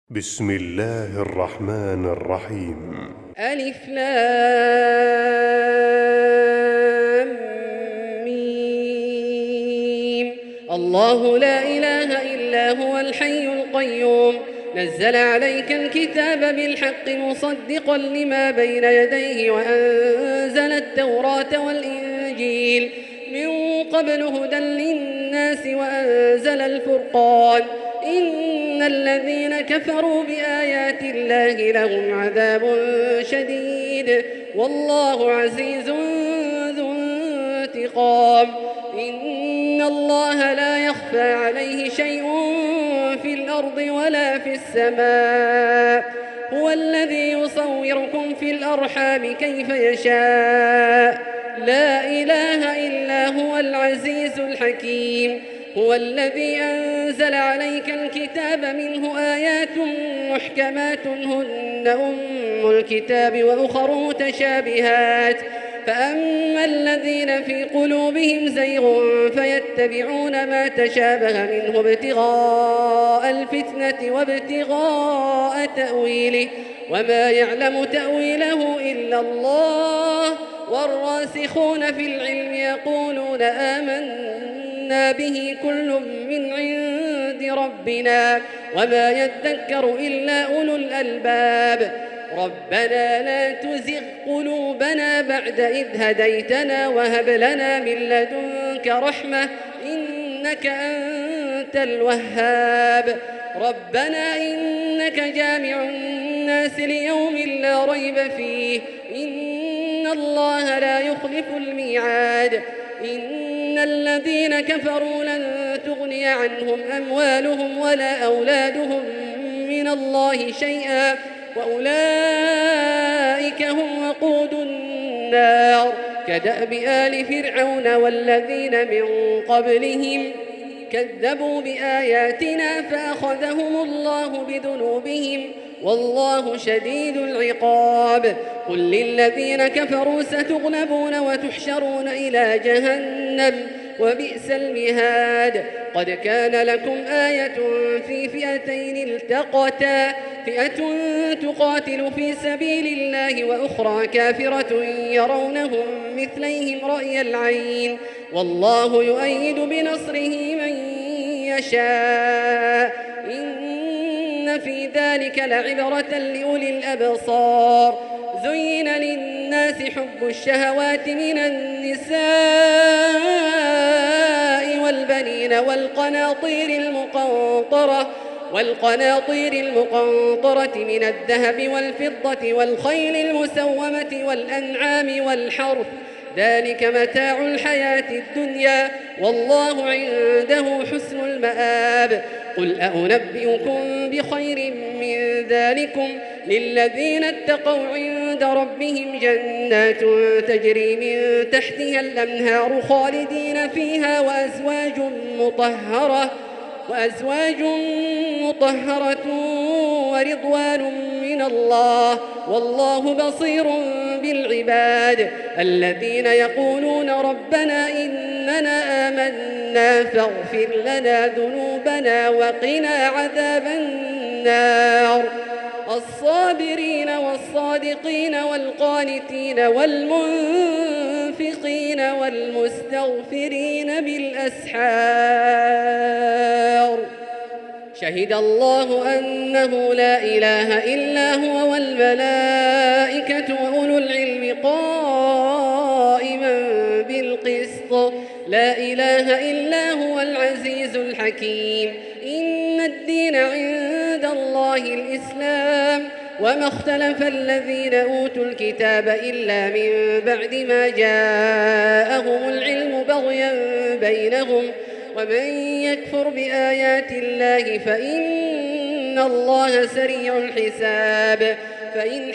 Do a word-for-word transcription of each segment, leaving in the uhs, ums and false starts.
بسم الله الرحمن الرحيم. ألف لام ميم. الله لا إله إلا هو الحي القيوم نزل عليك الكتاب بالحق مصدقا لما بين يديه وأنزل التوراة والإنجيل من قبل هدى للناس وأنزل الفرقان إن الذين كفروا بآيات الله لهم عذاب شديد والله عزيز ذو انتقام. إن الله لا يخفى عليه شيء في الأرض ولا في السماء هو الذي يصوركم في الأرحام كيف يشاء لا إله إلا هو العزيز الحكيم. هو الذي أنزل عليك الكتاب منه آيات محكمات هن أم الكتاب وأخر متشابهات فأما الذين في قلوبهم زيغ فيتبعون ما تشابه منه ابتغاء الفتنة وابتغاء تأويله وما يعلم تأويله إلا الله والراسخون في العلم يقولون آمنا به كل من عند ربنا وما يذكر إلا أولو الألباب. ربنا لا تزغ قلوبنا بعد إذ هديتنا وهب لنا من لدنك رحمة إنك أنت الوهاب. ربنا إنك جامع الناس ليوم لا ريب فيه إن الله لا يخلف الميعاد. إن الذين كفروا لن تغني عنهم أموالهم ولا أولادهم من الله شيئا وأولئك هم وقود النار كدأب آل فرعون والذين من قبلهم كذبوا بآياتنا فأخذهم الله بذنوبهم والله شديد العقاب. قل للذين كفروا ستغلبون وتحشرون إلى جهنم وبئس المهاد. قد كان لكم آية في فئتين التقتا فئة تقاتل في سبيل الله وأخرى كافرة يرونهم مثليهم رأي العين والله يؤيد بنصره من يشاء إن في ذلك لعبرة لأولي الأبصار. زين للناس حب الشهوات من النساء والبنين والقناطير المقنطرة والقناطير المقنطرة من الذهب والفضة والخيل المسومة والأنعام والحرث ذلك متاع الحياة الدنيا والله عنده حسن المآب. قل أنبئكم بخير من ذلكم للذين اتقوا عند ربهم جنات تجري من تحتها الأنهار خالدين فيها وأزواج مطهرة وأزواج مطهرة ورضوان من الله والله بصير بالعباد. الذين يقولون ربنا إننا آمنا فاغفر لنا ذنوبنا وقنا عذاب النار. الصابرين والصادقين والقانتين والمنفقين والمستغفرين بالأسحار. شهد الله أنه لا إله إلا هو والملائكة وأولو العلم قائما بالقسط لا إله إلا هو العزيز الحكيم. إن الدين عند الله الإسلام وما اختلف الذين أوتوا الكتاب إلا من بعد ما جاءهم العلم بغيا بينهم ومن يكفر بآيات الله فإن الله سريع الحساب. فإن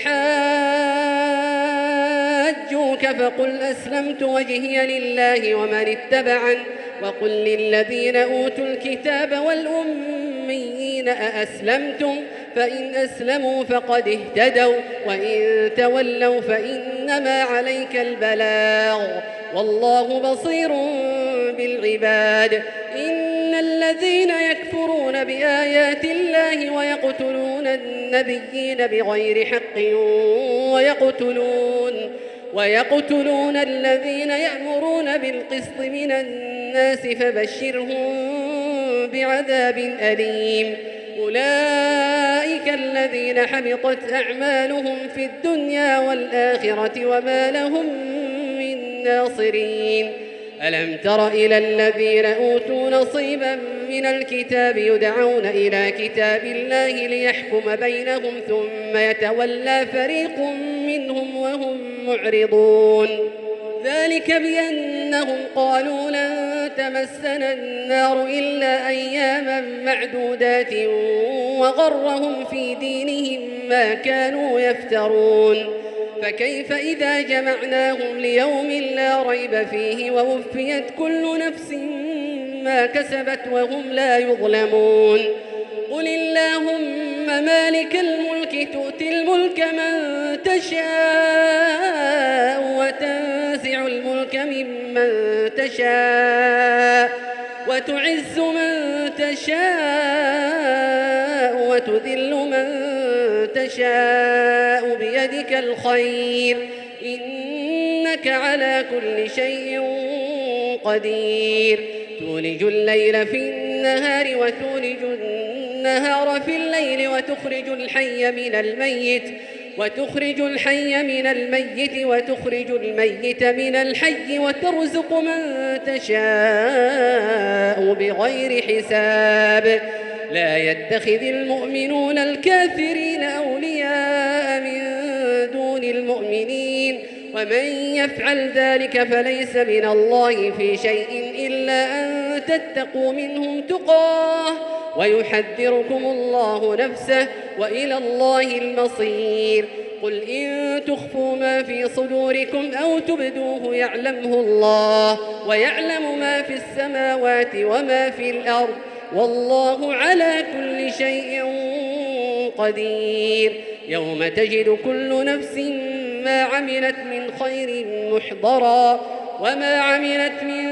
حاجوك فقل أسلمت وجهي لله ومن اتبعن وقل للذين أوتوا الكتاب والأميين أأسلمتم فإن أسلموا فقد اهتدوا وإن تولوا فإنما عليك البلاغ والله بصير بالعباد. إن الذين يكفرون بآيات الله ويقتلون يقتلون النبيين بغير حق ويقتلون, ويقتلون الذين يأمرون بالقسط من الناس فبشرهم بعذاب أليم. أولئك الذين حبطت أعمالهم في الدنيا والآخرة وما لهم من ناصرين. ألم تر إلى الذين أوتوا نصيبا من الكتاب يدعون إلى كتاب الله ليحكم بينهم ثم يتولى فريق منهم وهم معرضون. ذلك بأنهم قالوا لن تمسنا النار إلا أياما معدودات وغرهم في دينهم ما كانوا يفترون. فكيف إذا جمعناهم ليوم لا ريب فيه ووفيت كل نفس ما كسبت وهم لا يظلمون. قل اللهم مالك الملك تؤتي الملك من تشاء وتنزع الملك ممن تشاء وتعز من تشاء وتذل من تشاء بيدك الخير إنك على كل شيء قدير. تولج الليل في النهار وتولج النهار في الليل وتخرج الحي من الميت وتخرج الحي من الميت وتخرج الميت من الحي وترزق من تشاء بغير حساب. لا يتخذ المؤمنون الكافرين أولياء من دون المؤمنين ومن يفعل ذلك فليس من الله في شيء إلا أن تتقوا منهم تقاه ويحذركم الله نفسه وإلى الله المصير. قل إن تخفوا ما في صدوركم أو تبدوه يعلمه الله ويعلم ما في السماوات وما في الأرض والله على كل شيء قدير. يوم تجد كل نفس ما عملت من خير محضرا وما عملت من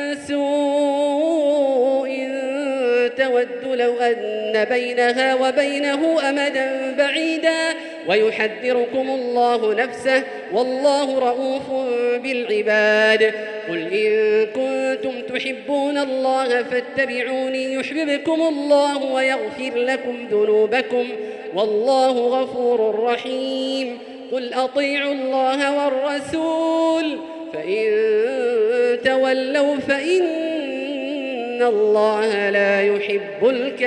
سوء تود لو أن بينها وبينه أمدا بعيدا ويحذركم الله نفسه والله رؤوف بالعباد. قل إن كنتم تحبون الله فاتبعوني يحببكم الله ويغفر لكم ذنوبكم والله غفور رحيم. قل أطيعوا الله والرسول فإن تولوا فإن الله لا يحب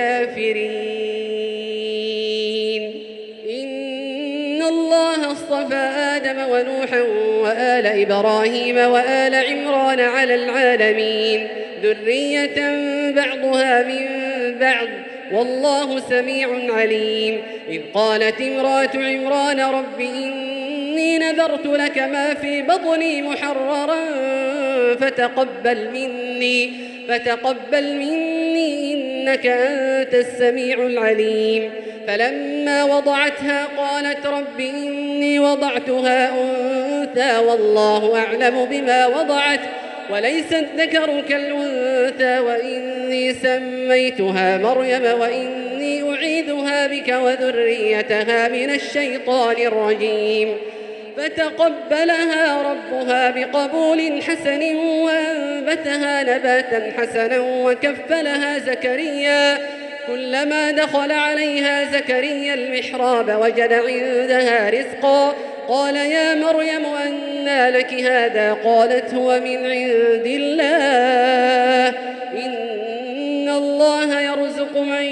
الكافرين. إن الله اصطفى آدم ونوحا وآل إبراهيم وآل عمران على العالمين ذرية بعضها من بعض والله سميع عليم. إذ قالت امرأة عمران رب إني نذرت لك ما في بطني محررا فتقبل مني فتقبل مني إنك أنت السميع العليم. فلما وضعتها قالت رب إني وضعتها أنثى والله أعلم بما وضعت وليس الذكر كالأنثى وإني سميتها مريم وإني أعيذها بك وذريتها من الشيطان الرجيم. فتقبلها ربها بقبول حسن وأنبتها نباتا حسنا وكفلها زكريا. كلما دخل عليها زكريا المحراب وجد عندها رزقا قال يا مريم أنى لك هذا قالت هو من عند الله إن الله يرزق من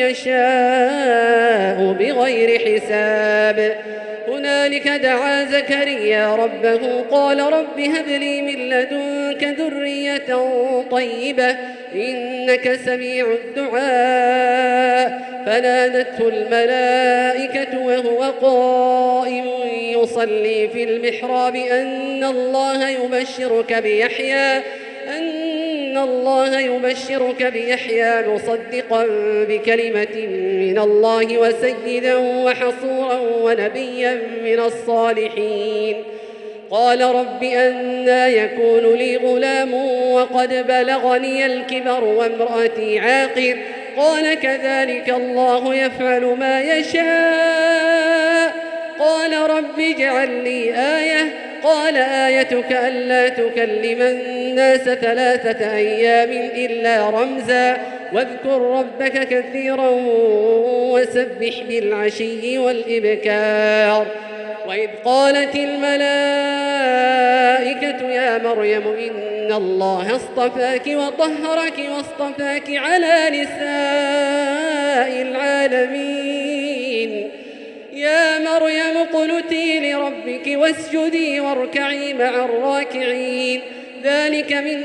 يشاء بغير حساب. هنالك دعا زكريا ربه قال رب هب لي من لدنك ذرية طيبة إنك سميع الدعاء. فنادته الملائكة وهو قائم يصلي في المحراب أن الله يبشرك بيحيى أن الله يبشرك بيحيى مصدقا بكلمة من الله وسيدا وحصورا ونبيا من الصالحين. قال رب أنى يكون لي غلام وقد بلغني الكبر وامرأتي عاقر قال كذلك الله يفعل ما يشاء قال رب اجعل لي آية قال آيتك ألا تكلم الناس ثلاثة أيام إلا رمزا واذكر ربك كثيرا وسبح بالعشي والإبكار وإذ قالت الملائكة يا مريم إن الله اصطفاك وطهرك واصطفاك على نساء العالمين يا مريم اقنتي لربك واسجدي واركعي مع الراكعين ذلك من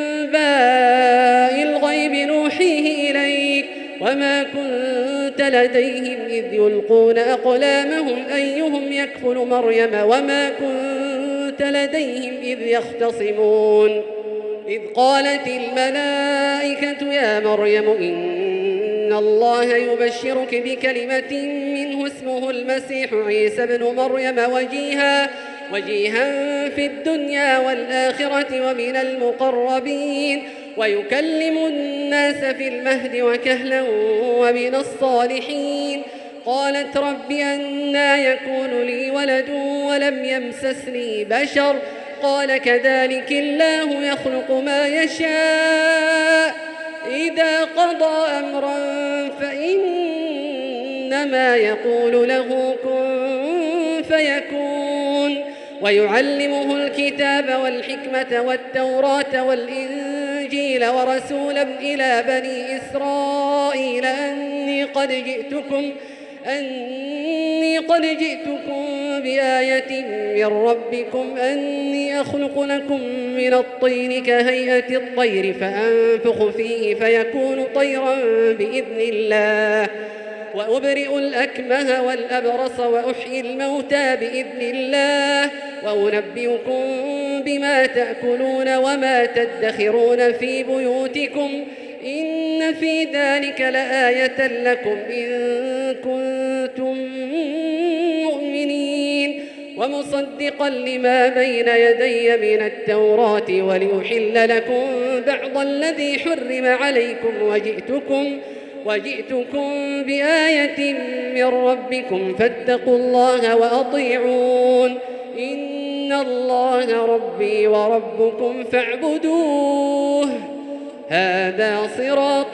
أنباء الغيب نوحيه إليك وما كنت لديهم إذ يلقون أقلامهم أيهم يكفل مريم وما كنت لديهم إذ يختصمون إذ قالت الملائكة يا مريم إن الله يبشرك بكلمة منه اسمه المسيح عيسى بن مريم وجيها وجيها في الدنيا والآخرة ومن المقربين ويكلم الناس في المهد وكهلا ومن الصالحين قالت رب أنى يكون لي ولد ولم يمسسني بشر قال كذلك الله يخلق ما يشاء إذا قضى أمرا فإنما يقول له كن فيكون ويعلمه الكتاب والحكمة والتوراة والإنجيل ورسولا إلى بني إسرائيل أني قد جئتكم أني قد جئتكم بآية من ربكم أني أخلق لكم من الطين كهيئة الطير فأنفخ فيه فيكون طيرا بإذن الله وأبرئ الأكمه والأبرص وأحيي الموتى بإذن الله وأنبئكم بما تأكلون وما تدخرون في بيوتكم إن في ذلك لآية لكم إن كنتم مؤمنين ومصدقا لما بين يدي من التوراة ولأحل لكم بعض الذي حرم عليكم وجئتكم وجئتكم بآية من ربكم فاتقوا الله وأطيعون إن الله ربي وربكم فاعبدوه هذا صراط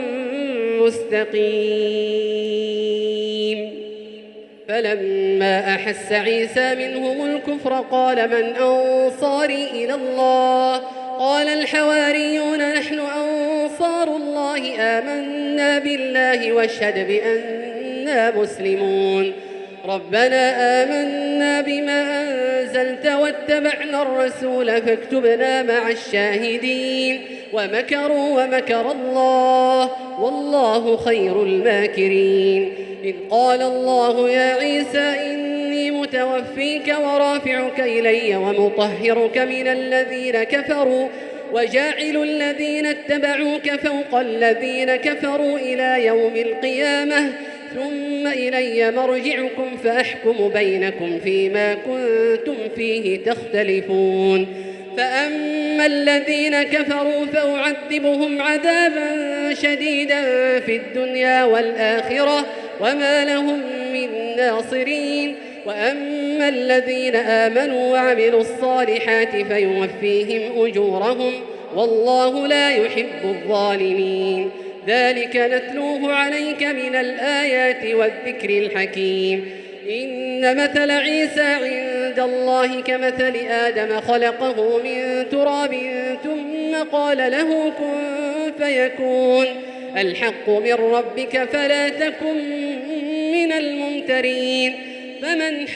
مستقيم فلما أحس عيسى منهم الكفر قال من أنصاري إلى الله قال الحواريون نحن أنصار الله آمنا بالله واشهد بأننا مسلمون ربنا آمنا بما أنزلت واتبعنا الرسول فاكتبنا مع الشاهدين ومكروا ومكر الله والله خير الماكرين إذ قال الله يا عيسى إني متوفيك ورافعك إلي ومطهرك من الذين كفروا وجاعل الذين اتبعوك فوق الذين كفروا إلى يوم القيامة ثم إلي مرجعكم فأحكم بينكم فيما كنتم فيه تختلفون فأما الذين كفروا فأعذبهم عذابا شديدا في الدنيا والآخرة وما لهم من ناصرين وأما الذين آمنوا وعملوا الصالحات فيوفيهم أجورهم والله لا يحب الظالمين ذلك نتلوه عليك من الآيات والذكر الحكيم إن مثل عيسى عند الله كمثل آدم خلقه من تراب ثم قال له كن فيكون الحق من ربك فلا تكن من الممترين فمن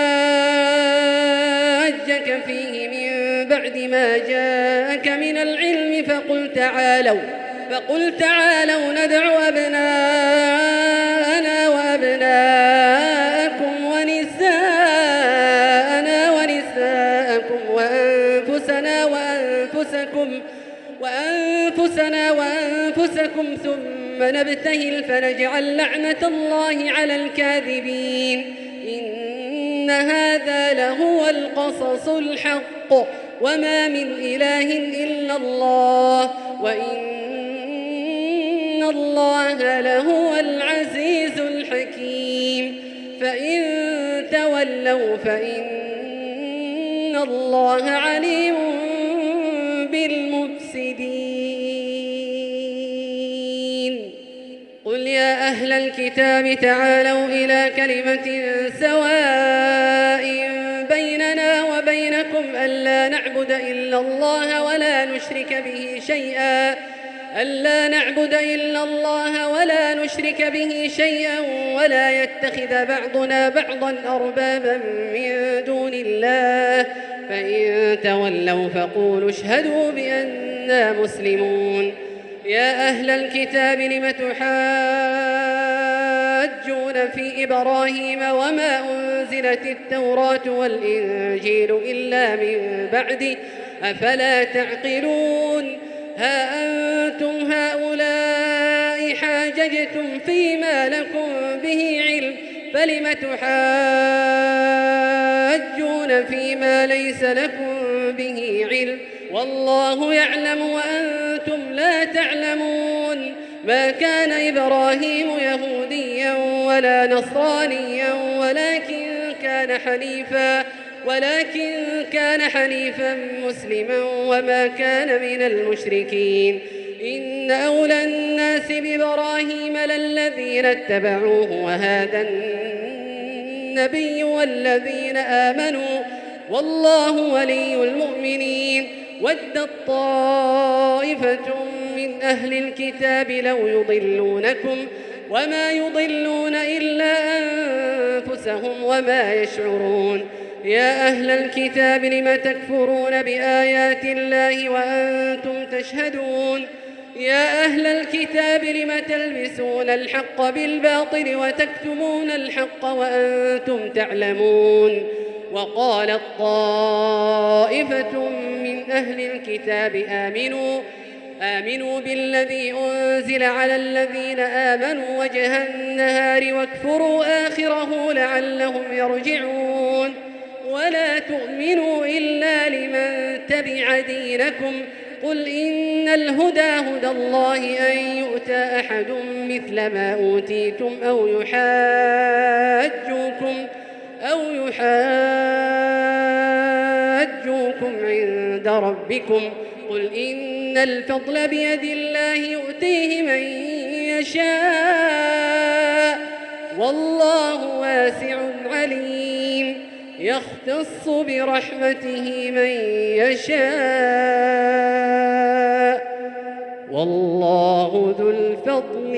حاجك فيه من بعد ما جاءك من العلم فقل تعالوا فقل تعالوا ندع أبناءنا وأبناءكم ونساءنا ونساءكم وأنفسنا وأنفسكم وأنفسنا وأنفسكم ثم نبتهل فنجعل لعنة الله على الكاذبين إن هذا لهو القصص الحق وما من إله إلا الله وإن الله لهو العزيز الحكيم. فإن تولوا فإن الله عليم بالمفسدين. قل يا أهل الكتاب تعالوا إلى كلمة سواء بيننا وبينكم ألا نعبد إلا الله ولا نشرك به شيئا ألا نعبد إلا الله ولا نشرك به شيئا ولا يتخذ بعضنا بعضا أربابا من دون الله فإن تولوا فقولوا اشهدوا بأننا مسلمون. يا أهل الكتاب لم تحاجون في إبراهيم وما أنزلت التوراة والإنجيل إلا من بعده أفلا تعقلون. ها أنتم هؤلاء حاججتم فيما لكم به علم فلم تحاجون فيما ليس لكم به علم والله يعلم وأنتم لا تعلمون. ما كان إبراهيم يهوديا ولا نصرانيا ولكن كان حنيفا ولكن كان حنيفا مسلما وما كان من المشركين. إن أولى الناس بإبراهيم للذين اتبعوه وهذا النبي والذين آمنوا والله ولي المؤمنين. ودت طائفة من أهل الكتاب لو يضلونكم وما يضلون إلا أنفسهم وما يشعرون. يا أهل الكتاب لم تكفرون بآيات الله وأنتم تشهدون. يا أهل الكتاب لم تلبسون الحق بالباطل وتكتمون الحق وأنتم تعلمون. وقالت طائفة من أهل الكتاب آمنوا آمنوا بالذي أنزل على الذين آمنوا وجه النهار واكفروا آخره لعلهم يرجعون. ولا تؤمنوا إلا لمن تبع دينكم قل إن الهدى هدى الله أن يؤتى أحد مثل ما أوتيتم أو يحاجوكم أو يحاجوكم عند ربكم قل إن الفضل بيد الله يؤتيه من يشاء والله واسع عليم. يختص برحمته من يشاء والله ذو الفضل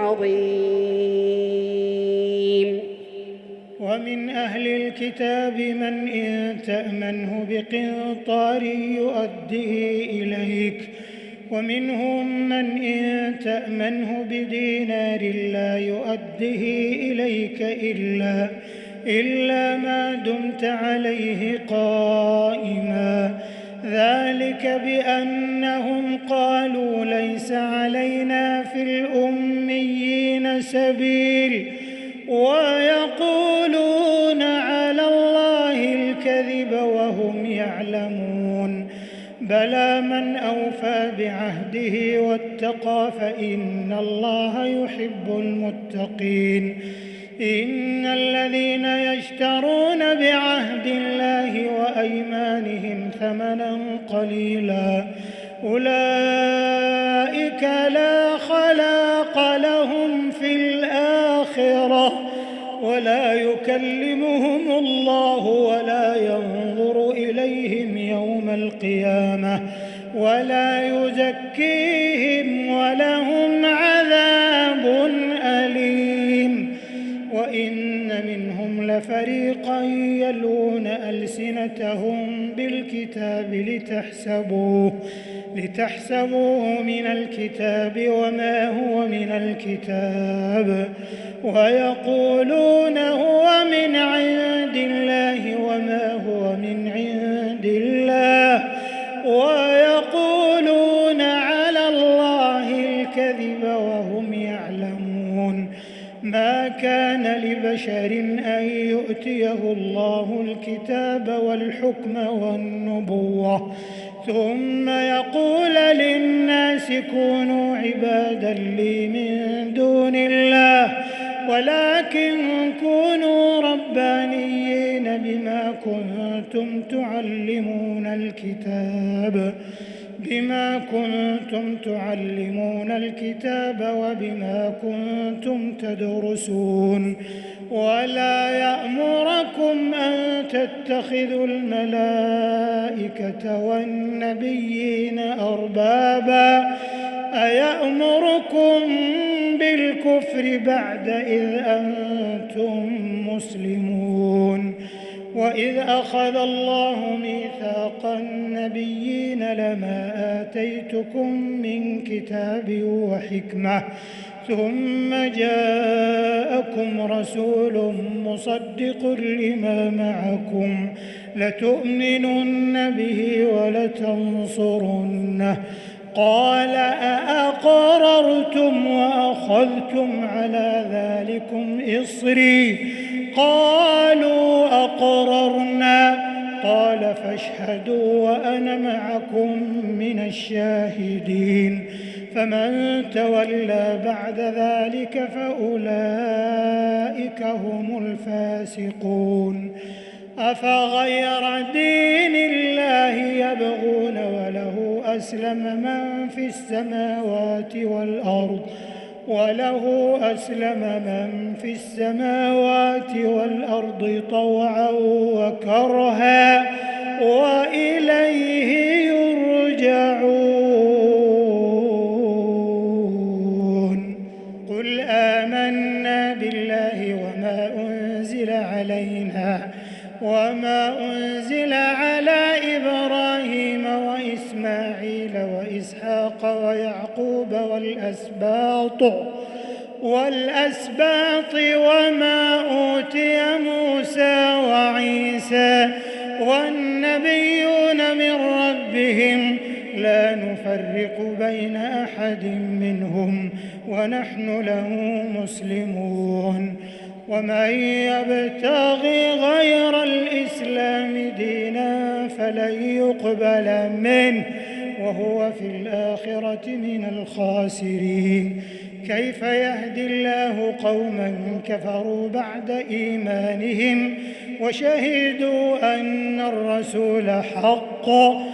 العظيم. ومن أهل الكتاب من إن تأمنه بقنطار يؤديه إليك ومنهم من إن تأمنه بدينار لا يؤديه إليك إلا إلا ما دمت عليه قائما ذلك بأنهم قالوا ليس علينا في الأميين سبيل ويقولون على الله الكذب وهم يعلمون. بلى من أوفى بعهده واتقى فإن الله يحب المتقين. إن الذين يشترون بعهد الله وأيمانهم ثمنا قليلا أولئك لا خلاق لهم في الآخرة ولا يكلمهم الله ولا ينظر إليهم يوم القيامة ولا يزكيهم ولهم عذاب أليم. وإن منهم لفريقا يلون ألسنتهم بالكتاب لتحسبوه لتحسبوه من الكتاب وما هو من الكتاب ويقولون هو من عند الله وما هو من عند الله ويقولون على الله الكذب وهم يعلمون. ما كان لبشر أن يؤتيه الله الكتاب والحكم والنبوة ثم يقول للناس كونوا عبادا لي من دون الله ولكن كونوا ربانيين بما كنتم تعلمون الكتاب بما كنتم تعلمون الكتاب وبما كنتم تدرسون ولا يأمركم أن تتخذوا الملائكة والنبيين أربابا أيأمركم بالكفر بعد إذ أنتم مسلمون وإذ أخذ الله ميثاق النبيين لما آتيتكم من كتاب وحكمة ثم جاءكم رسول مصدق لما معكم لتؤمنن به ولتنصرنه قال أأقررتم وأخذتم على ذلكم إصري قالوا أقررنا قال فاشهدوا وأنا معكم من الشاهدين فمن تولى بعد ذلك فأولئك هم الفاسقون أفغير دين الله يبغون وله أسلم من في السماوات والأرض وله أسلم من في السماوات والأرض طوعا وكرها وإليه يرجعون قل آمنا بالله وما أنزل علينا وما أنزل على إبراهيم وإسماعيل وإسحاق ويعقوب والأسباط والأسباط وما أوتي موسى وعيسى والنبيون من ربهم لا نفرق بين أحد منهم ونحن له مسلمون ومن يبتغي غير الإسلام دينا فلن يقبل منه وهو في الآخرة من الخاسرين كيف يهدي الله قوما كفروا بعد إيمانهم وشهدوا أن الرسول حق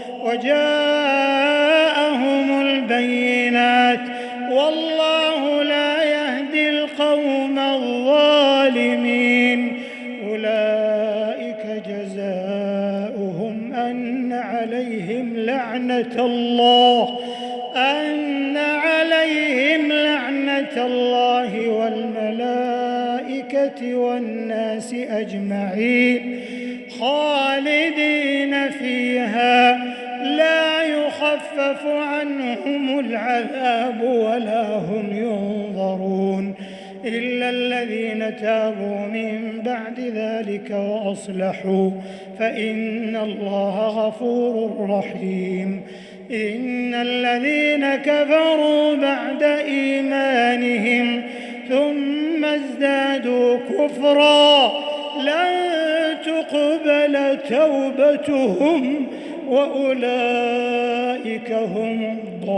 وجاءهم البينات والله لا يهدي القوم الظالمين أولئك جزاؤهم أن عليهم لعنة الله أن عليهم لعنة الله والملائكة والناس أجمعين خالدين فيها لا يخفف عنهم العذاب ولا هم ينظرون إلا الذين تابوا من بعد ذلك وأصلحوا فإن الله غفور رحيم إن الذين كفروا بعد إيمانهم ثم ازدادوا كفرا لن تقبل توبتهم وأولئك هم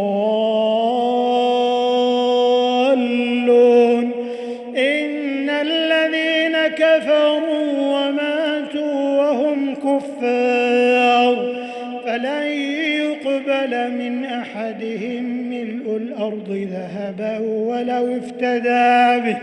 الضالون إن الذين كفروا وماتوا وهم كفار فلن يقبل من أحدهم ملء الأرض ذهبا ولو افتدى به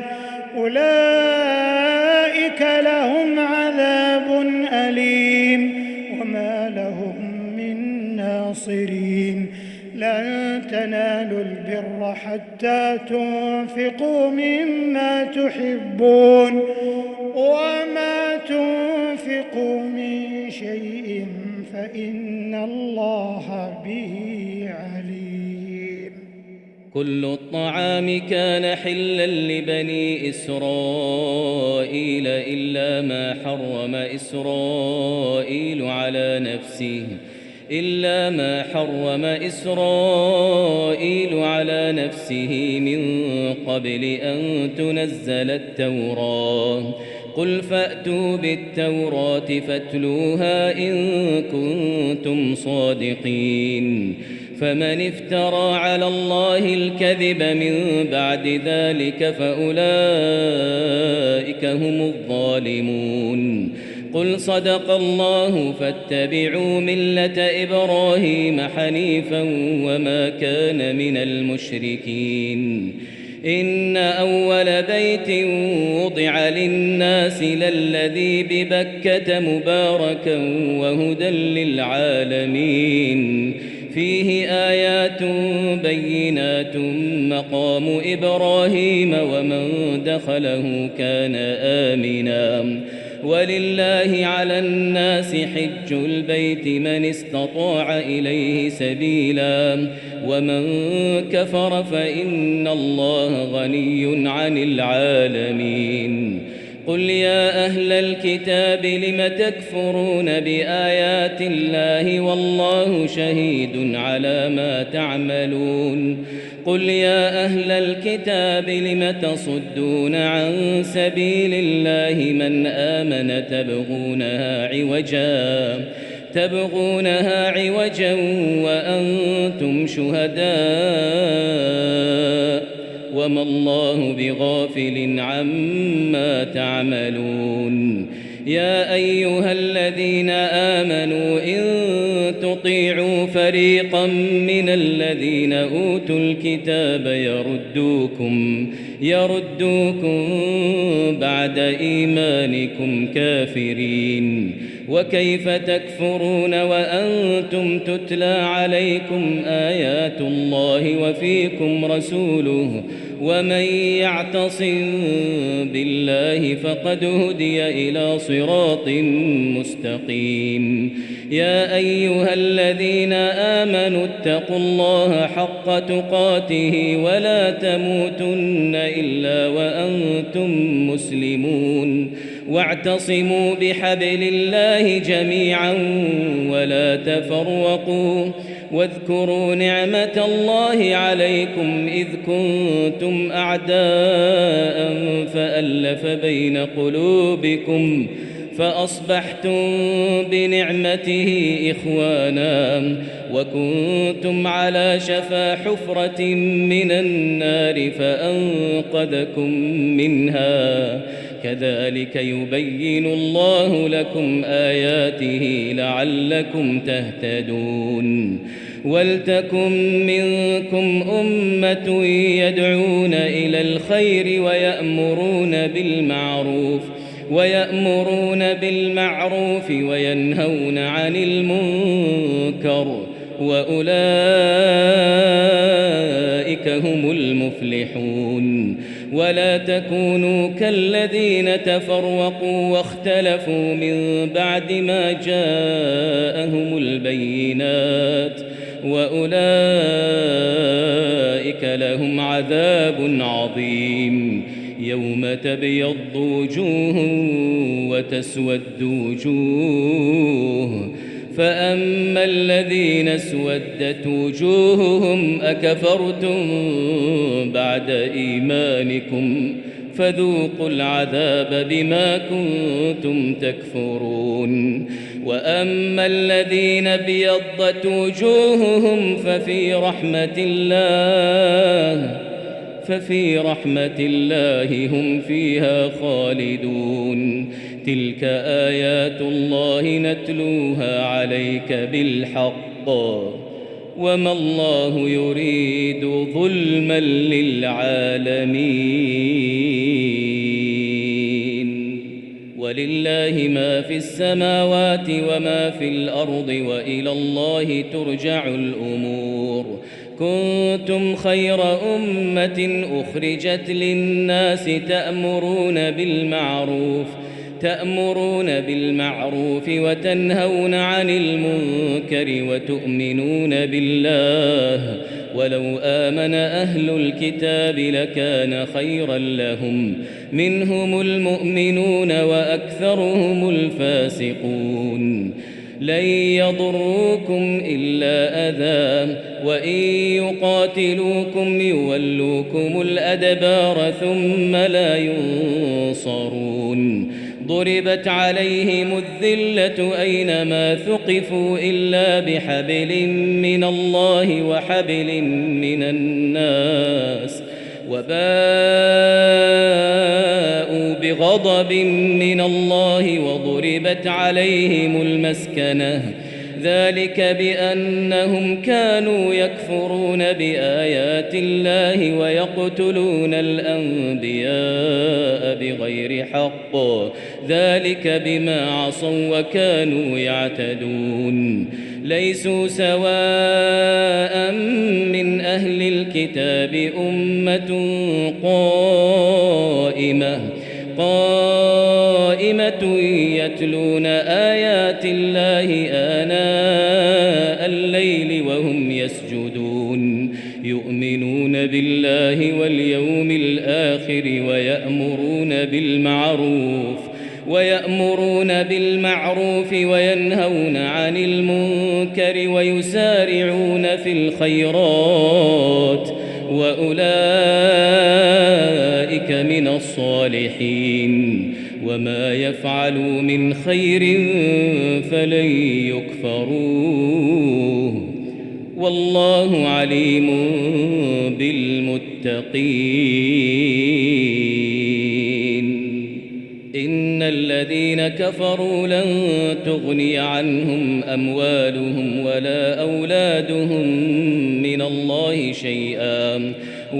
أولئك لهم عذاب أليم وما لهم من ناصرين لن تنالوا البر حتى تنفقوا مما تحبون وما تنفقوا من شيء فإن الله به عليم كل الطعام كان حلا لبني إسرائيل إلا ما حرم إسرائيل على نفسه إلا ما حرم إسرائيل على نفسه من قبل أن تنزل التوراة قل فأتوا بالتوراة فاتلوها إن كنتم صادقين فمن افترى على الله الكذب من بعد ذلك فأولئك هم الظالمون قل صدق الله فاتبعوا ملة إبراهيم حنيفا وما كان من المشركين إن أول بيت وضع للناس للذي ببكة مباركا وهدى للعالمين فيه آيات بينات مقام إبراهيم ومن دخله كان آمنا ولله على الناس حج البيت من استطاع إليه سبيلا ومن كفر فإن الله غني عن العالمين قل يا أهل الكتاب لم تكفرون بآيات الله والله شهيد على ما تعملون قل يا أهل الكتاب لم تصدون عن سبيل الله من آمن تبغونها عوجا تبغونها عوجا وأنتم شهداء وما الله بغافل عما تعملون يا أيها الذين آمنوا إن تطيعوا فريقا من الذين أوتوا الكتاب يردوكم يردوكم بعد إيمانكم كافرين وكيف تكفرون وأنتم تتلى عليكم آيات الله وفيكم رسوله ومن يعتصم بالله فقد هدي إلى صراط مستقيم يا أيها الذين آمنوا اتقوا الله حق تقاته ولا تموتن إلا وأنتم مسلمون واعتصموا بحبل الله جميعا ولا تفرقوا واذكروا نعمة الله عليكم إذ كنتم أعداء فألف بين قلوبكم فأصبحتم بنعمته إخوانا وكنتم على شفا حفرة من النار فأنقذكم منها كذلك يبين الله لكم آياته لعلكم تهتدون ولتكن منكم أمة يدعون إلى الخير ويأمرون بالمعروف ويأمرون بالمعروف وينهون عن المنكر وأولئك هم المفلحون ولا تكونوا كالذين تفرقوا واختلفوا من بعد ما جاءهم البينات وأولئك لهم عذاب عظيم يوم تبيض وجوه وتسود وجوه فأما الذين اسودت وجوههم أكفرتم بعد إيمانكم فذوقوا العذاب بما كنتم تكفرون وأما الذين ابيضت وجوههم ففي رحمة الله ففي رحمة الله هم فيها خالدون تلك آيات الله نتلوها عليك بالحق وما الله يريد ظلما للعالمين ولله ما في السماوات وما في الأرض وإلى الله ترجع الأمور كنتم خير أمة أخرجت للناس تأمرون بالمعروف تأمرون بالمعروف وتنهون عن المنكر وتؤمنون بالله ولو آمن أهل الكتاب لكان خيرا لهم منهم المؤمنون وأكثرهم الفاسقون لن يضروكم إلا أذى وإن يقاتلوكم يولوكم الأدبار ثم لا ينصرون ضربت عليهم الذلة أينما ثقفوا إلا بحبل من الله وحبل من الناس وباءوا بغضب من الله وضربت عليهم المسكنة ذلك بأنهم كانوا يكفرون بآيات الله ويقتلون الأنبياء بغير حق ذلك بما عصوا وكانوا يعتدون ليسوا سواء من أهل الكتاب أمة قائمة قائمة يتلون آيات الله آناء الليل وهم يسجدون يؤمنون بالله واليوم الآخر ويأمرون بالمعروف ويأمرون بالمعروف وينهون عن المنكر ويسارعون في الخيرات وأولئك من الصالحين وما يفعلوا من خير فلن يكفروه والله عليم بالمتقين إن الذين كفروا لن تغني عنهم أموالهم ولا أولادهم من الله شيئا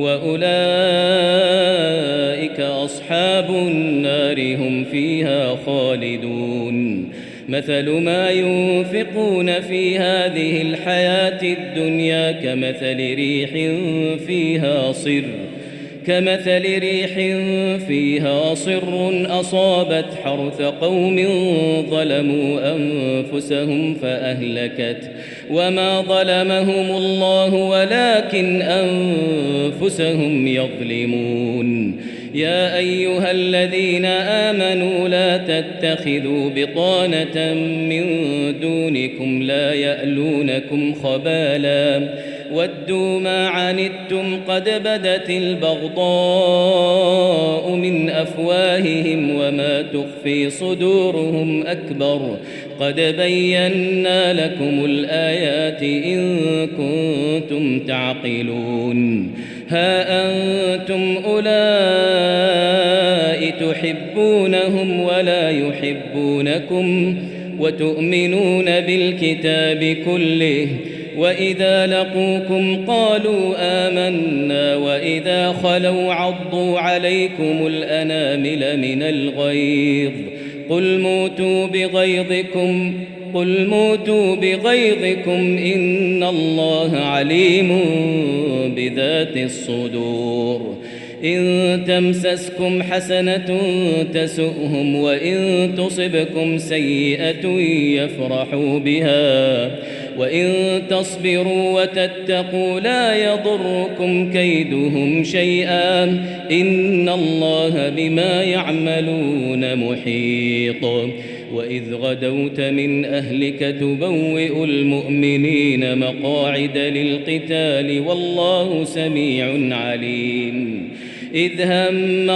وأولئك أصحاب النار هم فيها خالدون مثل ما ينفقون في هذه الحياة الدنيا كمثل ريح فيها صر كمثل ريح فيها صر أصابت حرث قوم ظلموا أنفسهم فأهلكت وما ظلمهم الله ولكن أنفسهم يظلمون يا أيها الذين آمنوا لا تتخذوا بطانة من دونكم لا يألونكم خبالا ودوا ما عنتم قد بدت البغضاء من أفواههم وما تخفي صدورهم أكبر قد بينا لكم الآيات إن كنتم تعقلون ها أنتم أولئك تحبونهم ولا يحبونكم وتؤمنون بالكتاب كله وإذا لقوكم قالوا آمنا وإذا خلوا عضوا عليكم الأنامل من الغيظ قل موتوا بغيظكم قل موتوا بغيظكم إن الله عليم بذات الصدور إن تمسسكم حسنة تسؤهم وإن تصبكم سيئة يفرحوا بها وإن تصبروا وتتقوا لا يضركم كيدهم شيئا إن الله بما يعملون محيط وإذ غدوت من أهلك تبوئ المؤمنين مقاعد للقتال والله سميع عليم إذ هم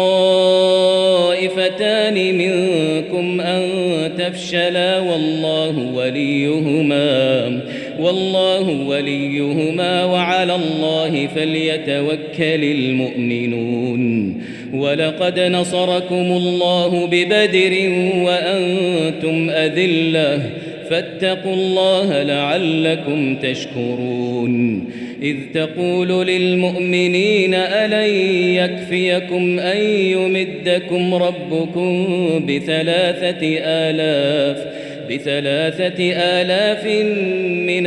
الطائفتان منكم أن تفشلا والله وليهما والله وليهما وعلى الله فليتوكل المؤمنون ولقد نصركم الله ببدر وأنتم أذلة فاتقوا الله لعلكم تشكرون إذ تقول للمؤمنين ألن يكفيكم أن يمدكم ربكم بثلاثة آلاف بثلاثة آلاف من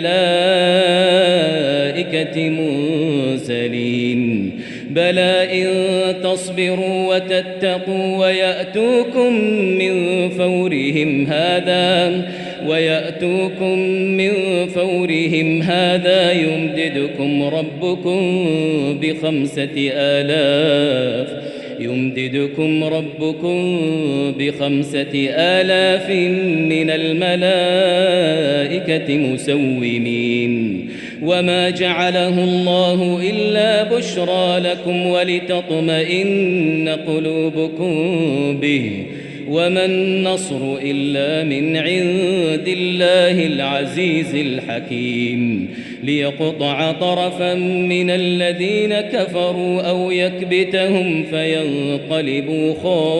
الملائكة منزلين بلى إن تصبروا وتتقوا ويأتوكم من فورهم هذا ويأتوكم من فورهم هذا يمددكم ربكم بخمسة آلاف يمددكم ربكم بخمسة آلاف من الملائكة مسومين وما جعله الله إلا بشرى لكم ولتطمئن قلوبكم به وما النصر إلا من عند الله العزيز الحكيم ليقطع طرفا من الذين كفروا أو يكبتهم فينقلبوا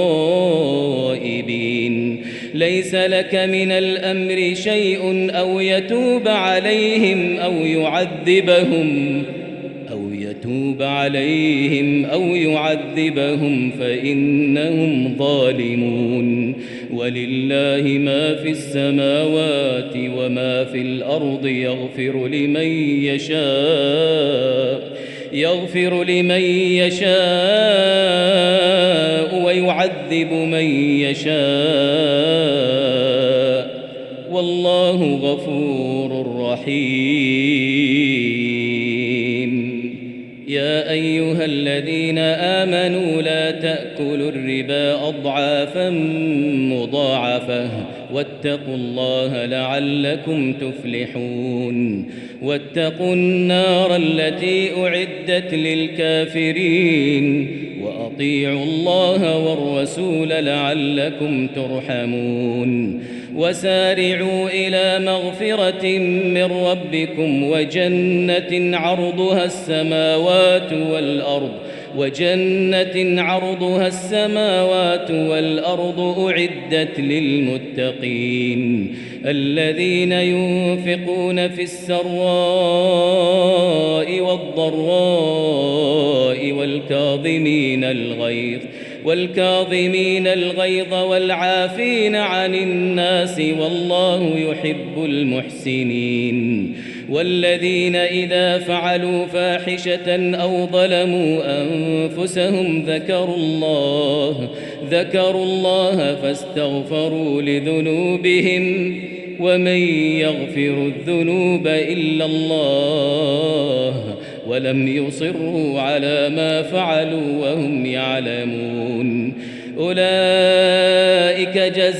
خائبين ليس لك من الأمر شيء أو يتوب عليهم أو يعذبهم أو يتوب عليهم أو يعذبهم فإنهم ظالمون ولله ما في السماوات وما في الأرض يغفر لمن يشاء يغفر لمن يشاء ويعذب من يشاء والله غفور رحيم يا أيها الذين آمنوا لا تأكلوا الربا أضعافا مضاعفة واتقوا الله لعلكم تفلحون واتقوا النار التي أعدت للكافرين وأطيعوا الله والرسول لعلكم ترحمون وسارعوا إلى مغفرة من ربكم وجنة عرضها السماوات والأرض وجنة عرضها السماوات والأرض أعدت للمتقين الذين ينفقون في السراء والضراء والكاظمين الغيظ والكاظمين الغيظ والعافين عن الناس والله يحب المحسنين والذين إذا فعلوا فاحشة أو ظلموا أنفسهم ذكروا الله ذكروا الله فاستغفروا لذنوبهم ومن يغفر الذنوب إلا الله ولم يصروا على ما فعلوا وهم يعلمون أولئك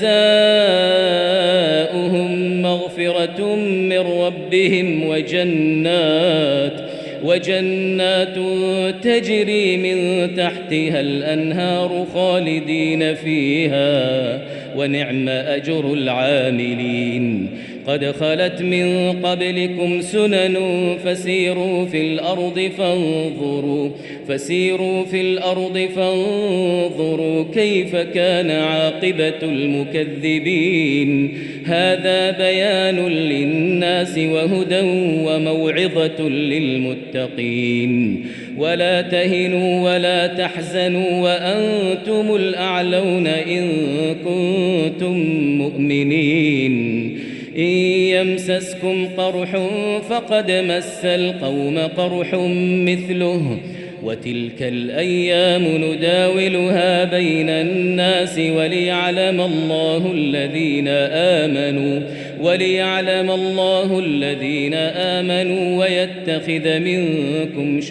جزاؤهم مغفرة من ربهم وجنات وجنات تجري من تحتها الأنهار خالدين فيها ونعم أجر العاملين قد خلت من قبلكم سنن فسيروا في الأرض فانظروا فسيروا في الأرض فانظروا كيف كان عاقبة المكذبين هذا بيان للناس وهدى وموعظة للمتقين ولا تهنوا ولا تحزنوا وأنتم الأعلون إن كنتم مؤمنين إن يمسسكم قرح فقد مس القوم قرح مثله وتلك الأيام نداولها بين الناس وليعلم الله الذين آمنوا وليعلم الله الذين آمنوا ويتخذ منكم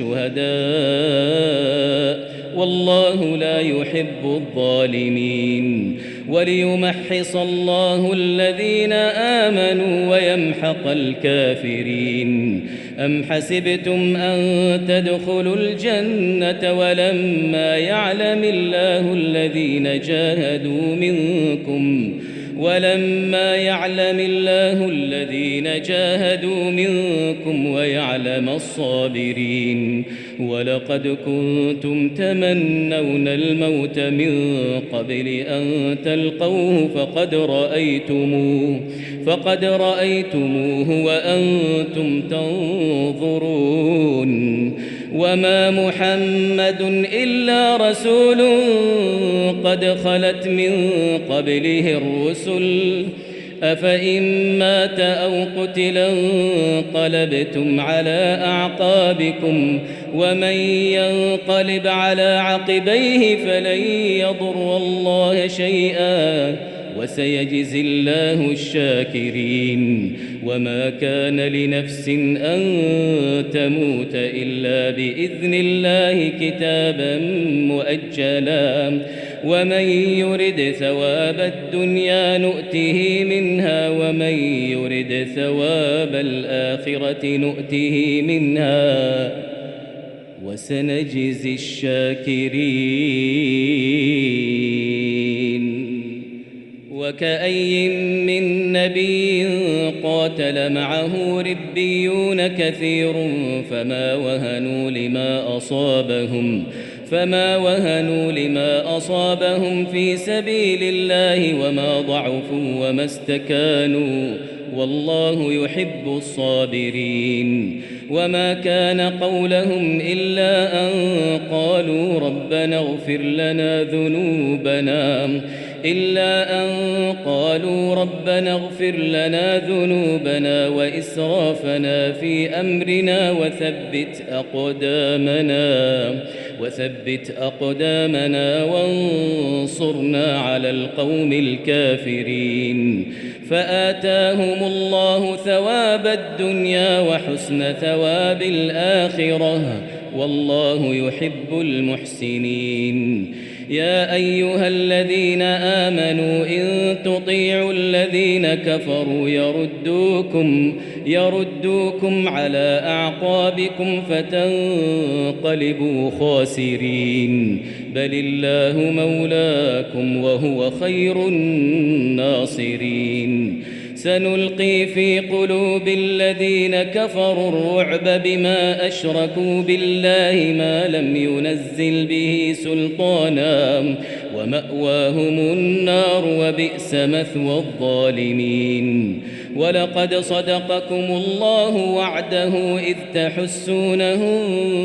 شهداء والله لا يحب الظالمين وليمحص الله الذين آمنوا ويمحق الكافرين أم حسبتم أن تدخلوا الجنة ولما يعلم الله الذين جاهدوا منكم ولما يعلم الله الذين جاهدوا منكم ويعلم الصابرين ولقد كنتم تمنون الموت من قبل أن تلقوه فقد رأيتموه فقد رأيتموه وأنتم تنظرون وما محمد إلا رسول قد خلت من قبله الرسل أفإن مات أو قتل انقلبتم على أعقابكم ومن ينقلب على عقبيه فلن يضر الله شيئا وسيجزي الله الشاكرين وما كان لنفس أن تموت إلا بإذن الله كتابا مؤجلا ومن يرد ثواب الدنيا نؤته منها ومن يرد ثواب الآخرة نؤته منها وسنجزي الشاكرين. وكأي من نبي قاتل معه ربيون كثير فما وهنوا لما أصابهم فما وهنوا لما أصابهم في سبيل الله وما ضعفوا وما استكانوا والله يحب الصابرين. وما كان قولهم إلا أن قالوا ربنا اغفر لنا ذنوبنا إلا أن قالوا ربنا اغفر لنا ذنوبنا وإسرافنا في أمرنا وثبت أقدامنا وثبت أقدامنا وانصرنا على القوم الكافرين. فآتاهم الله ثواب الدنيا وحسن ثواب الآخرة والله يحب المحسنين. يا أيها الذين آمنوا إن تطيعوا الذين كفروا يردوكم يردوكم على أعقابكم فتنقلبوا خاسرين. بل الله مولاكم وهو خير الناصرين. سنلقي في قلوب الذين كفروا الرعب بما أشركوا بالله ما لم ينزل به سلطانا ومأواهم النار وبئس مثوى الظالمين. ولقد صدقكم الله وعده إذ تحسونهم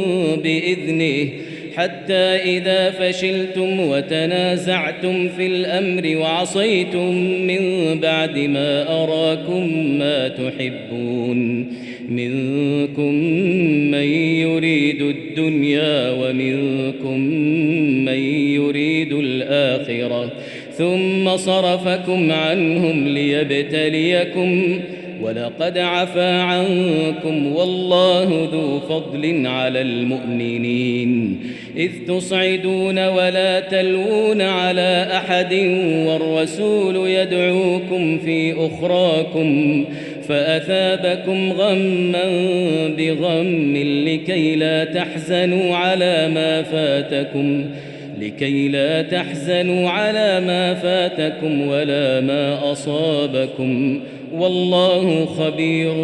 بإذنه حتى إذا فشلتم وتنازعتم في الأمر وعصيتم من بعد ما أراكم ما تحبون منكم من يريد الدنيا ومنكم من يريد الآخرة ثم صرفكم عنهم ليبتليكم ولقد عفا عنكم والله ذو فضل على المؤمنين. إذ تصعدون ولا تلوون على أحد والرسول يدعوكم في أخراكم فأثابكم غما بغم لكي لا تحزنوا على ما فاتكم لكي لا تحزنوا على ما فاتكم ولا ما أصابكم والله خبير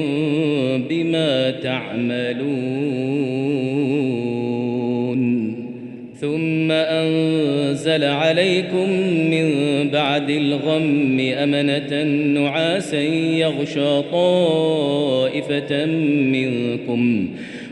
بما تعملون. ثم أنزل عليكم من بعد الغم أمنة نعاسا يغشى طائفة منكم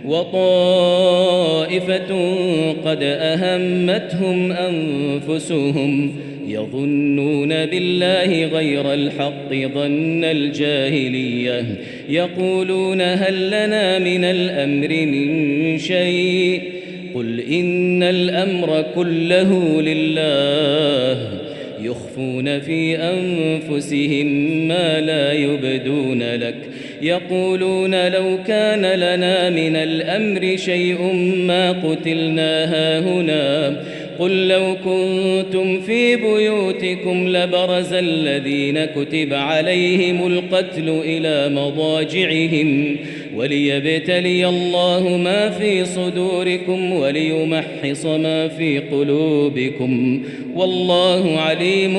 وطائفة قد أهمتهم أنفسهم يظنون بالله غير الحق ظن الجاهلية يقولون هل لنا من الأمر من شيء قل إن الأمر كله لله يخفون في أنفسهم ما لا يبدون لك يقولون لو كان لنا من الأمر شيء ما قتلنا هاهنا قل لو كنتم في بيوتكم لبرز الذين كتب عليهم القتل إلى مضاجعهم وليبتلي الله ما في صدوركم وليمحص ما في قلوبكم والله عليم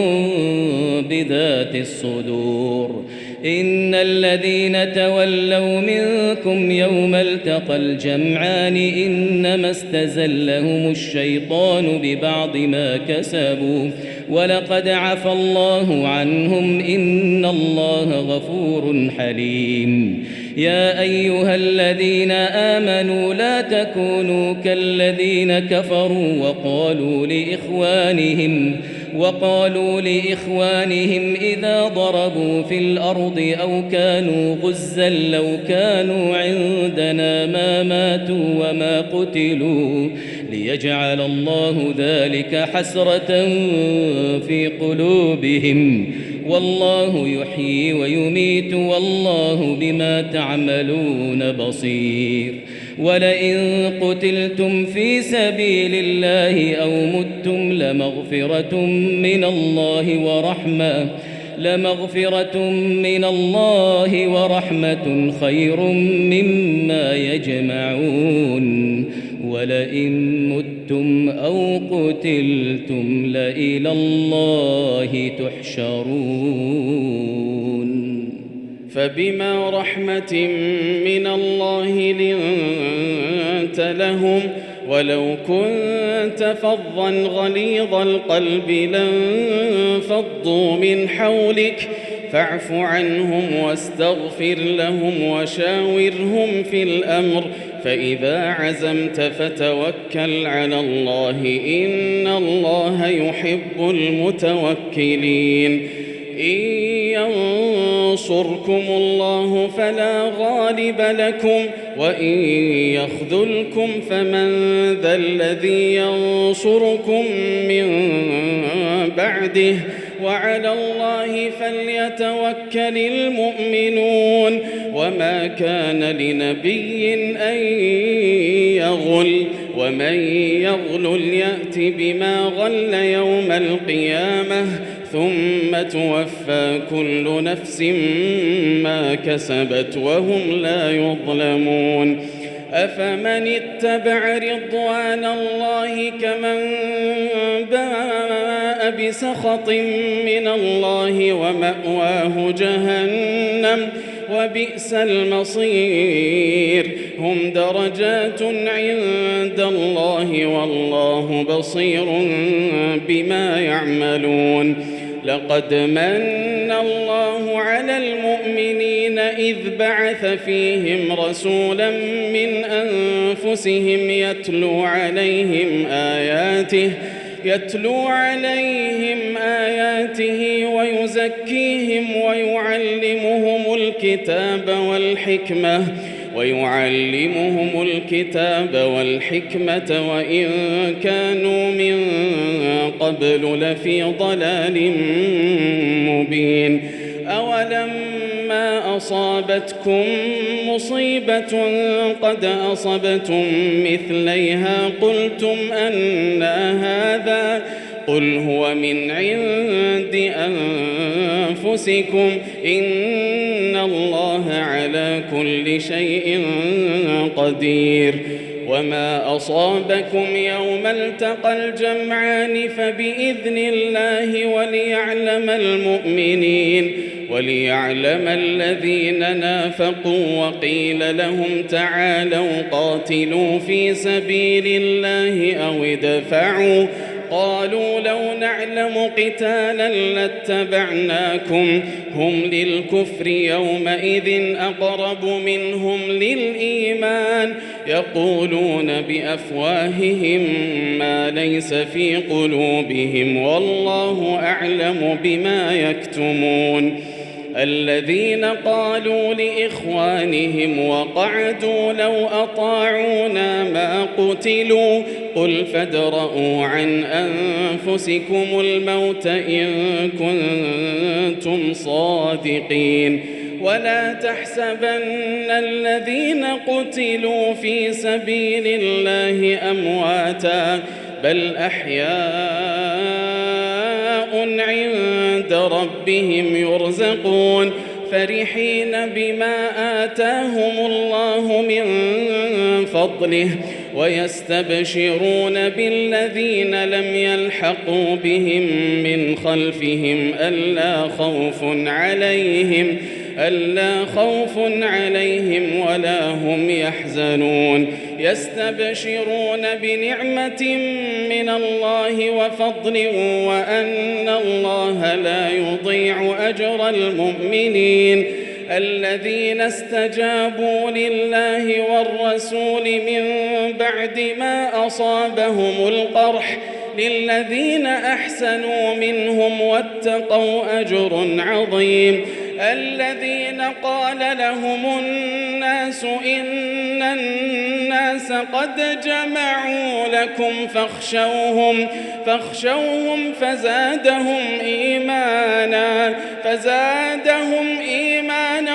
بذات الصدور. إن الذين تولوا منكم يوم التقى الجمعان إنما استزلهم الشيطان ببعض ما كسبوا ولقد عفى الله عنهم إن الله غفور حليم. يا أيها الذين آمنوا لا تكونوا كالذين كفروا وقالوا لإخوانهم وقالوا لإخوانهم إذا ضربوا في الأرض أو كانوا غزا لو كانوا عندنا ما ماتوا وما قتلوا ليجعل الله ذلك حسرة في قلوبهم والله يحيي ويميت والله بما تعملون بصير. ولئن قتلتم في سبيل الله أو متم لمغفرة من الله ورحمة لمغفرة من الله ورحمة خير مما يجمعون ولئن متم أو قتلتم لإلى الله تحشرون فبما رحمة من الله لنت لهم ولو كنت فظا غليظ القلب لانفضوا من حولك فاعف عنهم واستغفر لهم وشاورهم في الأمر فإذا عزمت فتوكل على الله إن الله يحب المتوكلين إن ينصركم الله فلا غالب لكم وإن يخذلكم فمن ذا الذي ينصركم من بعده وعلى الله فليتوكل المؤمنون وما كان لنبي أن يغل ومن يغل يأت بما غل يوم القيامة ثم توفى كل نفس ما كسبت وهم لا يظلمون أفمن اتبع رضوان الله كمن باء بسخط من الله ومأواه جهنم وبئس المصير هم درجات عند الله والله بصير بما يعملون لقد من الله على المؤمنين إذ بعث فيهم رسولا من أنفسهم يتلو عليهم آياته يتلو عليهم آياته ويزكيهم ويعلمهم الكتاب والحكمة ويعلمهم الكتاب والحكمة وإن كانوا من قبل لفي ضلال مبين أولما أصابتكم مصيبة قد أصبتم مثليها قلتم أنى هذا قل هو من عند أنفسكم إن الله على كل شيء قدير وما أصابكم يوم التقى الجمعان فبإذن الله وليعلم المؤمنين وليعلم الذين نافقوا وقيل لهم تعالوا قاتلوا في سبيل الله أو ادفعوا قالوا لو نعلم قتالا لاتبعناكم هم للكفر يومئذ أقرب منهم للإيمان يقولون بأفواههم ما ليس في قلوبهم والله أعلم بما يكتمون الذين قالوا لإخوانهم وقعدوا لو أطاعونا ما قتلوا قل فادرءوا عن أنفسكم الموت إن كنتم صادقين ولا تحسبن الذين قتلوا في سبيل الله أمواتا بل أحياء عند ربهم يرزقون فرحين بما آتاهم الله من فضله ويستبشرون بالذين لم يلحقوا بهم من خلفهم ألا خوف عليهم ألا خوف عليهم ولا هم يحزنون يستبشرون بنعمة من الله وفضل وأن الله لا يضيع أجر المؤمنين الذين استجابوا لله والرسول من بعد ما أصابهم القرح للذين أحسنوا منهم واتقوا أجر عظيم الذين قال لهم الناس إن الناس قد جمعوا لكم فاخشوهم فاخشوهم فزادهم إيمانا فزادهم إيمانا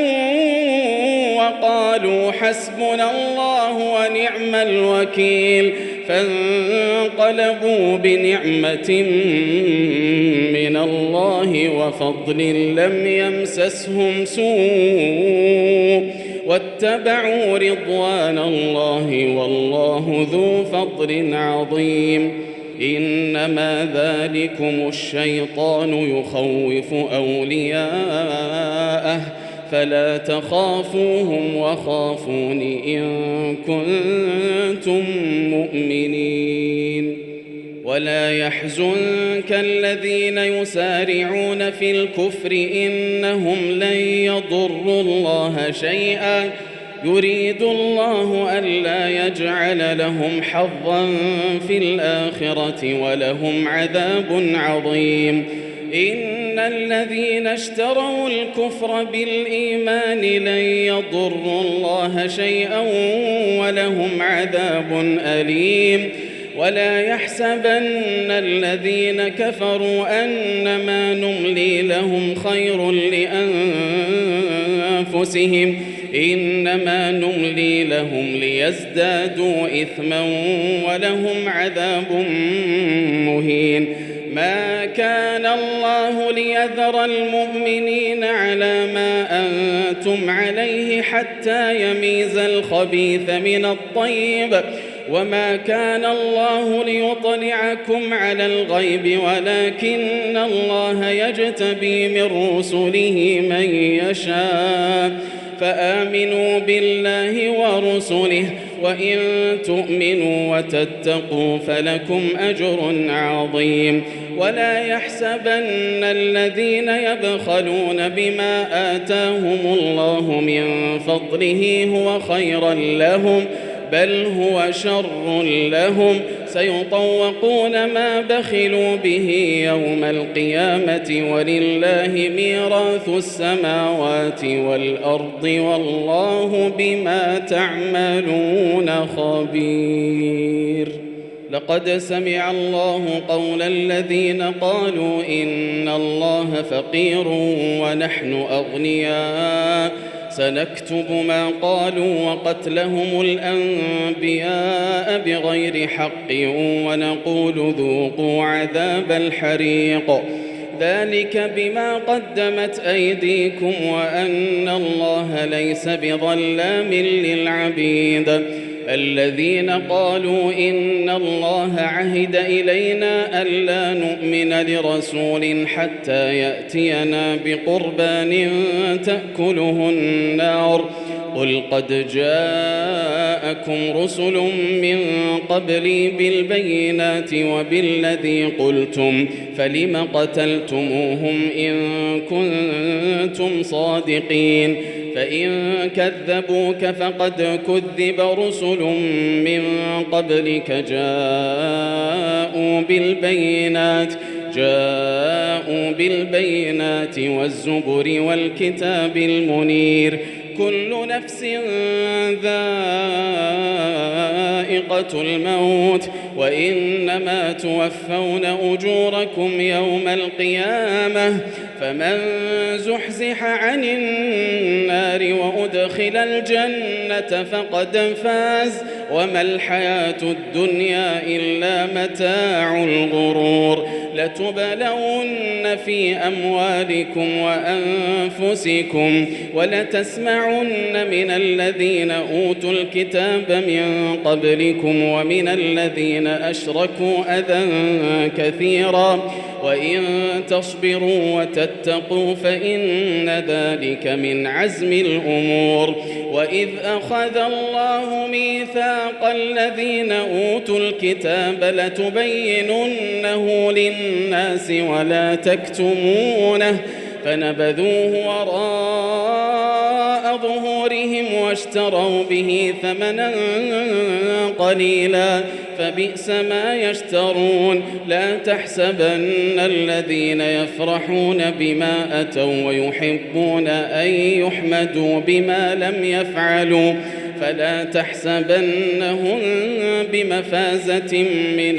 وقالوا حسبنا الله ونعم الوكيل فانقلبوا بنعمة من الله وفضل لم يمسسهم سوء واتبعوا رضوان الله والله ذو فضل عظيم. إنما ذلكم الشيطان يخوف أولياءه فلا تخافوهم وخافون إن كنتم مؤمنين. ولا يحزنك الذين يسارعون في الكفر إنهم لن يضروا الله شيئا يريد الله ألا يجعل لهم حظا في الآخرة ولهم عذاب عظيم. إن الذين اشتروا الكفر بالإيمان لن يضروا الله شيئا ولهم عذاب أليم. ولا يحسبن الذين كفروا أنما نملي لهم خير لأنفسهم إنما نملي لهم ليزدادوا إثما ولهم عذاب مهين. ما كان الله ليذر المؤمنين على ما أنتم عليه حتى يميز الخبيث من الطيب وما كان الله ليطلعكم على الغيب ولكن الله يجتبي من رسله من يشاء فآمنوا بالله ورسله وإن تؤمنوا وتتقوا فلكم أجر عظيم. ولا يحسبن الذين يبخلون بما آتاهم الله من فضله هو خيرا لهم بل هو شر لهم سيطوقون ما بخلوا به يوم القيامة ولله ميراث السماوات والأرض والله بما تعملون خبير. لقد سمع الله قول الذين قالوا إن الله فقير ونحن أغنياء سنكتب ما قالوا وقتلهم الأنبياء بغير حق ونقول ذوقوا عذاب الحريق ذلك بما قدمت أيديكم وأن الله ليس بظلام للعبيد. الذين قالوا إن الله عهد إلينا ألا نؤمن لرسول حتى يأتينا بقربان تأكله النار قل قد جاءكم رسل من قبلي بالبينات وبالذي قلتم فلم قتلتموهم إن كنتم صادقين فإن كذبوك فقد كذب رسل من قبلك جاءوا بالبينات جاءوا بالبينات والزبر والكتاب المنير كل نفس ذائقة الموت وإنما توفون أجوركم يوم القيامة فمن زحزح عن النار وأدخل الجنة فقد فاز وما الحياة الدنيا إلا متاع الغرور. لتبلون في أموالكم وأنفسكم ولتسمعن من الذين أوتوا الكتاب من قبلكم ومن الذين أشركوا أذى كثيرا وإن تصبروا وتتقوا فإن ذلك من عزم الأمور. وإذ أخذ الله ميثاق الذين أوتوا الكتاب لتبيننه للناس ولا تكتمونه فنبذوه وراء ظهورهم واشتروا به ثمنا قليلا فبئس ما يشترون. لا تحسبن الذين يفرحون بما أتوا ويحبون أن يحمدوا بما لم يفعلوا فلا تحسبنهم بمفازة من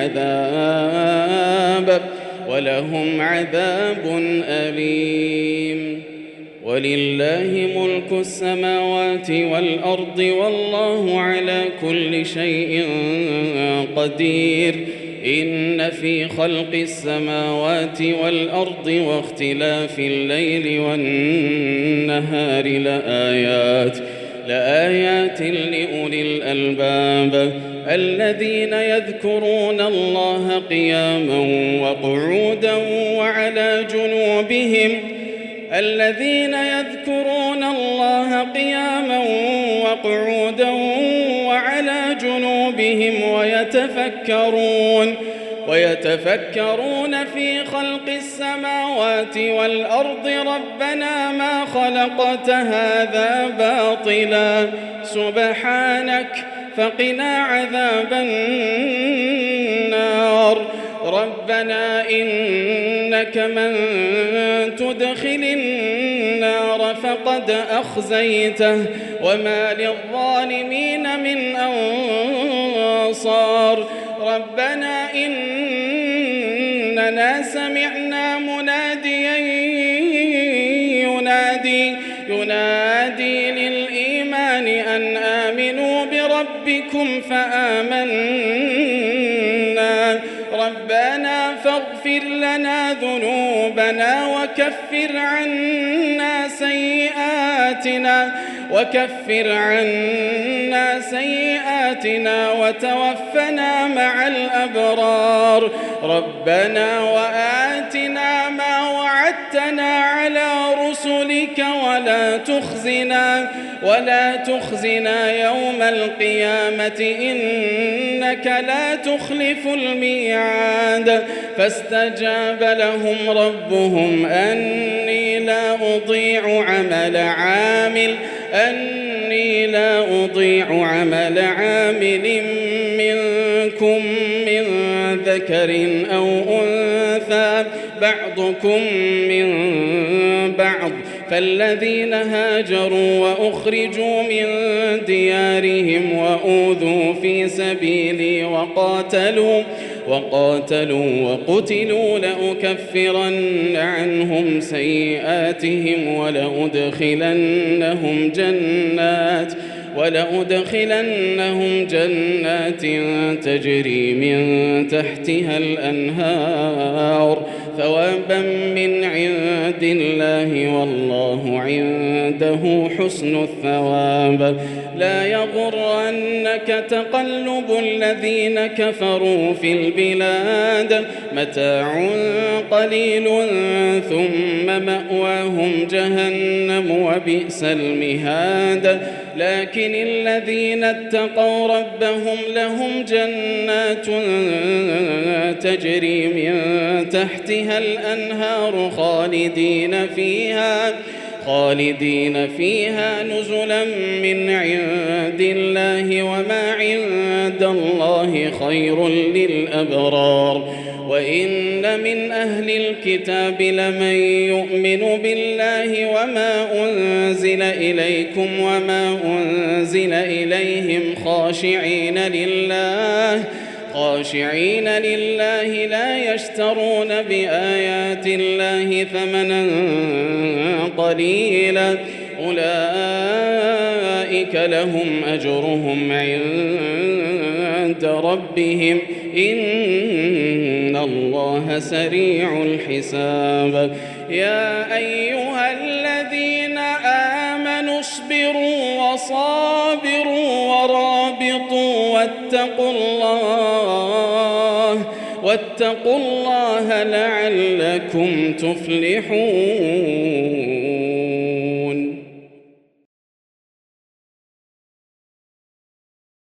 العذاب ولهم عذاب أليم. ولله ملك السماوات والأرض والله على كل شيء قدير. إن في خلق السماوات والأرض واختلاف الليل والنهار لآيات لآيات لأولي الألباب الذين يذكرون الله قياما وقعودا وعلى جنوبهم الذين يذكرون الله قياما وقعودا وعلى جنوبهم ويتفكرون ويتفكرون في خلق السماوات والأرض ربنا ما خلقت هذا باطلا سبحانك فقنا عذاب النار ربنا إنك من تدخل النار فقد أخزيته وما للظالمين من أنصار ربنا إننا سمعنا مناديا ينادي ينادي للإيمان أن آمنوا بربكم فآمنا ربنا فاغفر لنا ذنوبنا وكفر عنا سيئاتنا وكفر عنا سيئاتنا وتوفنا مع الأبرار ربنا وآتنا ما وعدتنا على رسلك ولا تخزنا ولا تخزنا يوم القيامة إنك لا تخلف الميعاد فاستجاب لهم ربهم أني لا أضيع عمل عامل أني لا أضيع عمل عامل منكم من ذكر أو أنثى بعضكم من بعض فالذين هاجروا وأخرجوا من ديارهم وأوذوا في سبيلي وقاتلوا وقاتلوا وقتلوا لأكفرن عنهم سيئاتهم ولأدخلنهم جنات ولأدخلنهم جنات تجري من تحتها الأنهار ثوابا من عند الله والله عنده حسن الثواب لا يغرنك تقلب الذين كفروا في البلاد متاع قليل ثم مأواهم جهنم وبئس المهاد لكن الذين اتقوا ربهم لهم جنات تجري من تحتها الأنهار خالدين فيها خالدين فيها نزلا من عند الله وما عند الله خير للأبرار وإن من أهل الكتاب لمن يؤمن بالله وما أنزل إليكم وما أنزل إليهم خاشعين لله خاشعين لله لا يشترون بآيات الله ثمنا قليلا أولئك لهم أجرهم عند ربهم إن الله سريع الحساب يا أيها الذين آمنوا اصبروا وصابروا ورابطوا واتقوا الله واتقوا الله لعلكم تفلحون.